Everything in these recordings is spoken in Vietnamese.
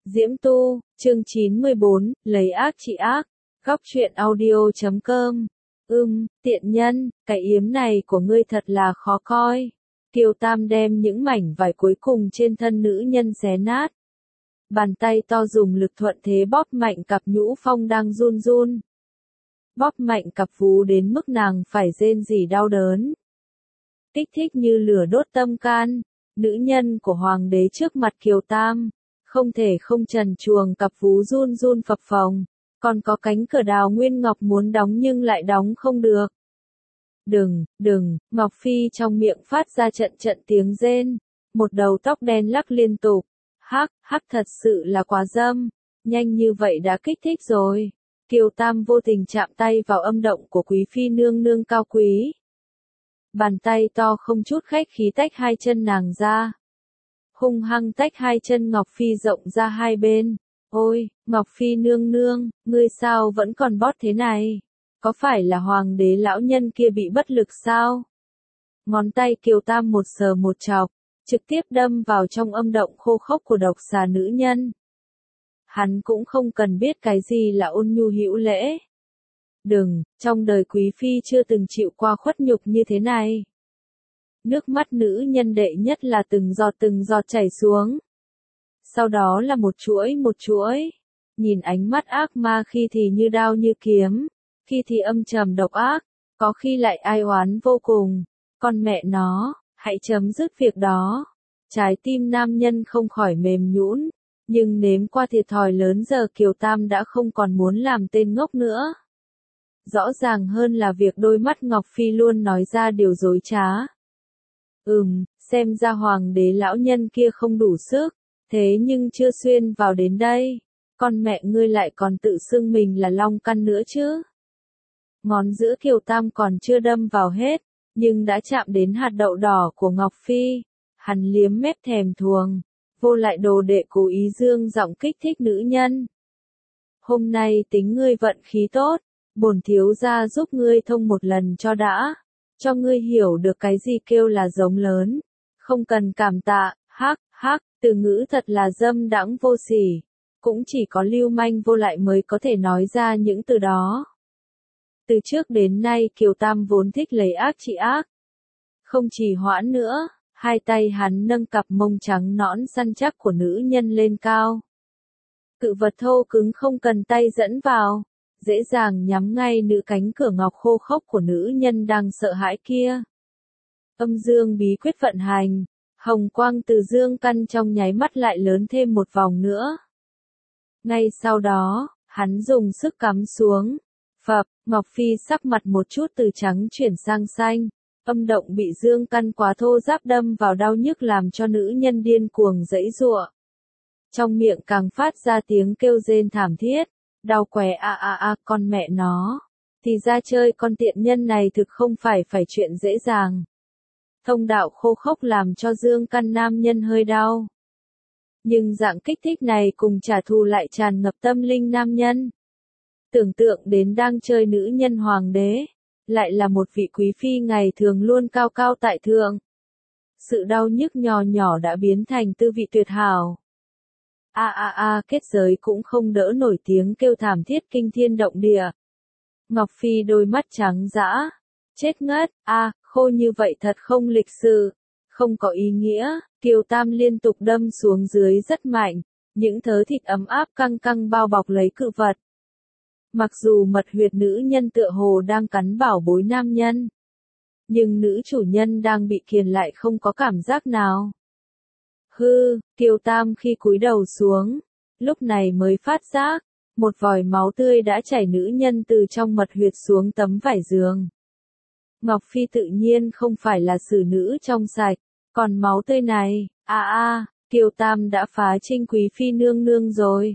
Diễm Tu, chương 94, lấy ác trị ác, góc truyện audio.com. Tiện nhân, cái yếm này của ngươi thật là khó coi. Kiều Tam đem những mảnh vải cuối cùng trên thân nữ nhân xé nát. Bàn tay to dùng lực thuận thế bóp mạnh cặp nhũ phong đang run run. Bóp mạnh cặp vú đến mức nàng phải rên rỉ đau đớn. Kích thích như lửa đốt tâm can, nữ nhân của hoàng đế trước mặt Kiều Tam. Không thể không trần truồng cặp vú run run phập phồng, còn có cánh cửa đào nguyên ngọc muốn đóng nhưng lại đóng không được. Đừng, Ngọc Phi trong miệng phát ra trận tiếng rên, một đầu tóc đen lắc liên tục. Hắc thật sự là quá dâm, nhanh như vậy đã kích thích rồi. Kiều Tam vô tình chạm tay vào âm động của quý phi nương nương cao quý. Bàn tay to không chút khách khí tách hai chân nàng ra. Hung hăng tách hai chân Ngọc Phi rộng ra hai bên. Ôi, Ngọc Phi nương nương, ngươi sao vẫn còn bót thế này? Có phải là hoàng đế lão nhân kia bị bất lực sao? Ngón tay Kiều Tam một sờ một chọc, trực tiếp đâm vào trong âm động khô khốc của độc xà nữ nhân. Hắn cũng không cần biết cái gì là ôn nhu hữu lễ. Trong đời quý phi chưa từng chịu qua khuất nhục như thế này. Nước mắt nữ nhân đệ nhất là từng giọt chảy xuống. Sau đó là một chuỗi. Nhìn ánh mắt ác ma khi thì như đao như kiếm, khi thì âm trầm độc ác, có khi lại ai oán vô cùng. Con mẹ nó, hãy chấm dứt việc đó. Trái tim nam nhân không khỏi mềm nhũn, nhưng nếm qua thiệt thòi lớn giờ Kiều Tam đã không còn muốn làm tên ngốc nữa. Rõ ràng hơn là việc đôi mắt Ngọc Phi luôn nói ra điều dối trá. Xem ra hoàng đế lão nhân kia không đủ sức, thế nhưng chưa xuyên vào đến đây, con mẹ ngươi lại còn tự xưng mình là long căn nữa chứ. Ngón giữa Kiều Tam còn chưa đâm vào hết, nhưng đã chạm đến hạt đậu đỏ của Ngọc Phi, hắn liếm mép thèm thuồng, vô lại đồ đệ cố ý dương giọng kích thích nữ nhân. Hôm nay tính ngươi vận khí tốt, bổn thiếu gia giúp ngươi thông một lần cho đã. Cho ngươi hiểu được cái gì kêu là giống lớn, không cần cảm tạ. Từ ngữ thật là dâm đãng vô sỉ, cũng chỉ có lưu manh vô lại mới có thể nói ra những từ đó. Từ trước đến nay Kiều Tam vốn thích lấy ác trị ác. Không trì hoãn nữa, hai tay hắn nâng cặp mông trắng nõn săn chắc của nữ nhân lên cao. Cự vật thô cứng không cần tay dẫn vào, dễ dàng nhắm ngay nữ cánh cửa ngọc khô khốc của nữ nhân đang sợ hãi kia. Âm dương bí quyết vận hành, hồng quang từ dương căn trong nháy mắt lại lớn thêm một vòng nữa. Ngay sau đó, hắn dùng sức cắm xuống. Ngọc Phi sắc mặt một chút từ trắng chuyển sang xanh, âm động bị dương căn quá thô ráp đâm vào đau nhức làm cho nữ nhân điên cuồng giãy giụa. Trong miệng càng phát ra tiếng kêu rên thảm thiết. Đau què con mẹ nó. Thì ra chơi con tiện nhân này thực không phải chuyện dễ dàng. Thông đạo khô khốc làm cho dương căn nam nhân hơi đau. Nhưng dạng kích thích này cùng trả thù lại tràn ngập tâm linh nam nhân. Tưởng tượng đến đang chơi nữ nhân hoàng đế, lại là một vị quý phi ngày thường luôn cao cao tại thượng. Sự đau nhức nhỏ nhỏ đã biến thành tư vị tuyệt hảo. Kết giới cũng không đỡ nổi tiếng kêu thảm thiết kinh thiên động địa. Ngọc Phi đôi mắt trắng dã, chết ngất, khô như vậy thật không lịch sự, không có ý nghĩa. Kiều Tam liên tục đâm xuống dưới rất mạnh, những thớ thịt ấm áp căng bao bọc lấy cự vật. Mặc dù mật huyệt nữ nhân tựa hồ đang cắn bảo bối nam nhân, nhưng nữ chủ nhân đang bị kiềm lại không có cảm giác nào. Kiều Tam khi cúi đầu xuống, lúc này mới phát giác, một vòi máu tươi đã chảy nữ nhân từ trong mật huyệt xuống tấm vải giường. Ngọc Phi tự nhiên không phải là xử nữ trong sạch, còn máu tươi này, Kiều Tam đã phá trinh quý phi nương nương rồi.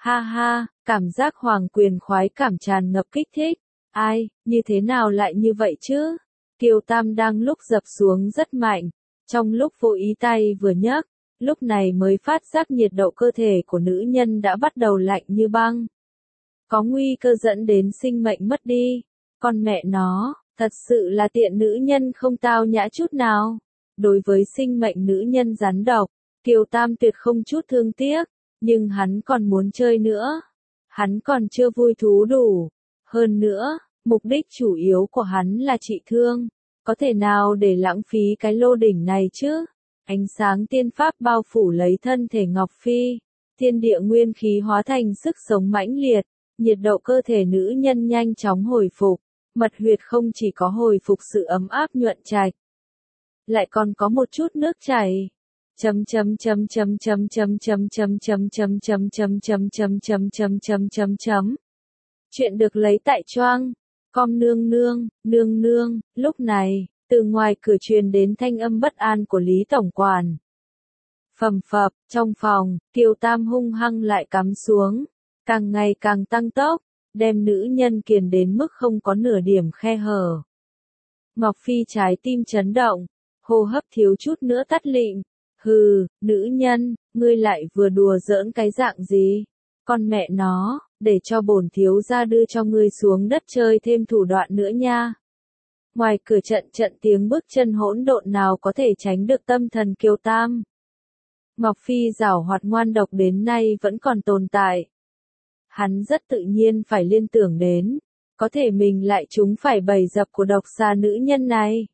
Cảm giác hoàng quyền khoái cảm tràn ngập kích thích. Như thế nào lại như vậy chứ? Kiều Tam đang lúc dập xuống rất mạnh, trong lúc vô ý tay vừa nhấc. Lúc này mới phát giác nhiệt độ cơ thể của nữ nhân đã bắt đầu lạnh như băng. Có nguy cơ dẫn đến sinh mệnh mất đi. Con mẹ nó, thật sự là tiện nữ nhân không tao nhã chút nào. Đối với sinh mệnh nữ nhân rắn độc, Kiều Tam tuyệt không chút thương tiếc. nhưng hắn còn muốn chơi nữa. Hắn còn chưa vui thú đủ. Hơn nữa, mục đích chủ yếu của hắn là trị thương. Có thể nào để lãng phí cái lô đỉnh này chứ? Ánh sáng tiên pháp bao phủ lấy thân thể Ngọc Phi. Thiên địa nguyên khí hóa thành sức sống mãnh liệt. Nhiệt độ cơ thể nữ nhân nhanh chóng hồi phục. Mật huyệt không chỉ có hồi phục sự ấm áp nhuận trạch, lại còn có một chút nước chảy. Chấm chấm chấm chấm chấm chấm chấm chấm chấm chấm chấm chấm chấm chấm chấm chấm chấm chấm chấm. Chuyện được lấy tại Choang. Com nương nương, nương nương. Lúc này, từ ngoài cửa truyền đến thanh âm bất an của Lý tổng quản. Phầm phập, trong phòng, Kiều Tam hung hăng lại cắm xuống, càng ngày càng tăng tốc, đem nữ nhân kiềm đến mức không có nửa điểm khe hở. Ngọc Phi trái tim chấn động, hô hấp thiếu chút nữa tắt lịm. Hừ, nữ nhân, ngươi lại vừa đùa giỡn cái dạng gì? Con mẹ nó, để cho bổn thiếu gia đưa cho ngươi xuống đất chơi thêm thủ đoạn nữa nha. Ngoài cửa trận tiếng bước chân hỗn độn nào có thể tránh được tâm thần Kiều Tam. Ngọc Phi giảo hoạt ngoan độc đến nay vẫn còn tồn tại. Hắn rất tự nhiên phải liên tưởng đến, có thể mình lại trúng phải bầy dập của độc xà nữ nhân này.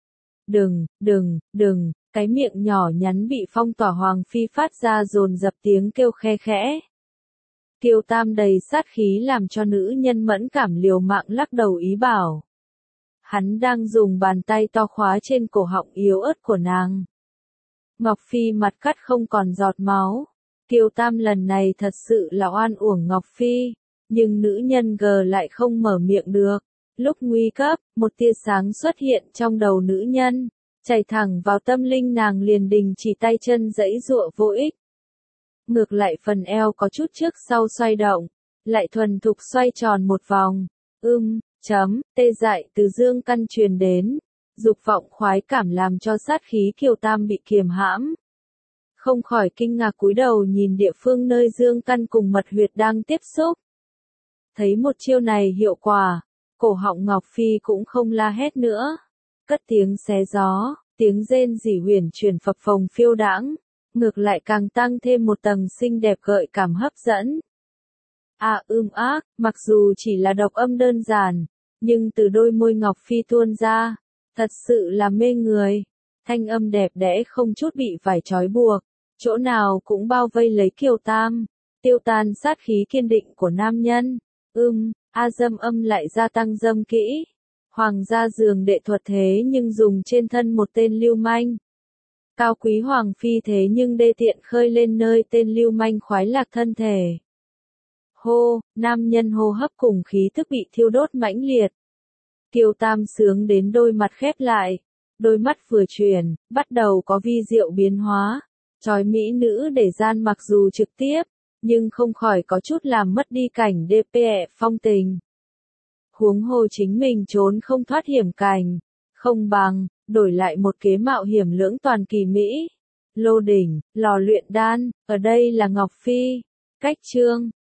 Đừng, cái miệng nhỏ nhắn bị phong tỏa Hoàng Phi phát ra dồn dập tiếng kêu khe khẽ. Kiều Tam đầy sát khí làm cho nữ nhân mẫn cảm liều mạng lắc đầu ý bảo. Hắn đang dùng bàn tay to khóa trên cổ họng yếu ớt của nàng. Ngọc Phi mặt cắt không còn giọt máu. Kiều Tam lần này thật sự là oan uổng Ngọc Phi, nhưng nữ nhân gờ lại không mở miệng được. Lúc nguy cấp, một tia sáng xuất hiện trong đầu nữ nhân, chảy thẳng vào tâm linh nàng liền đình chỉ tay chân giãy giụa vô ích. Ngược lại phần eo có chút trước sau xoay động, lại thuần thục xoay tròn một vòng. Tê dại từ dương căn truyền đến, dục vọng khoái cảm làm cho sát khí Kiều Tam bị kiềm hãm. Không khỏi kinh ngạc cúi đầu nhìn địa phương nơi dương căn cùng mật huyệt đang tiếp xúc. Thấy một chiêu này hiệu quả, cổ họng Ngọc Phi cũng không la hét nữa. Cất tiếng xé gió, tiếng rên rỉ huyền chuyển phập phồng phiêu đãng, ngược lại càng tăng thêm một tầng xinh đẹp gợi cảm hấp dẫn. Mặc dù chỉ là độc âm đơn giản, nhưng từ đôi môi Ngọc Phi tuôn ra, thật sự là mê người. Thanh âm đẹp đẽ không chút bị vải trói buộc, chỗ nào cũng bao vây lấy Kiều Tam, tiêu tan sát khí kiên định của nam nhân. Dâm âm lại gia tăng dâm kỹ. Hoàng gia giường đệ thuật thế nhưng dùng trên thân một tên lưu manh. Cao quý Hoàng Phi thế nhưng đê tiện khơi lên nơi tên lưu manh khoái lạc thân thể. Nam nhân hô hấp cùng khí thức bị thiêu đốt mãnh liệt. Kiều Tam sướng đến đôi mặt khép lại, đôi mắt vừa chuyển, bắt đầu có vi diệu biến hóa. Chói mỹ nữ để gian mặc dù trực tiếp, nhưng không khỏi có chút làm mất đi cảnh DPE phong tình. Huống hồ chính mình trốn không thoát hiểm cảnh, không bằng, đổi lại một kế mạo hiểm lưỡng toàn kỳ mỹ. Lô đỉnh, lò luyện đan, ở đây là Ngọc Phi. Cách chương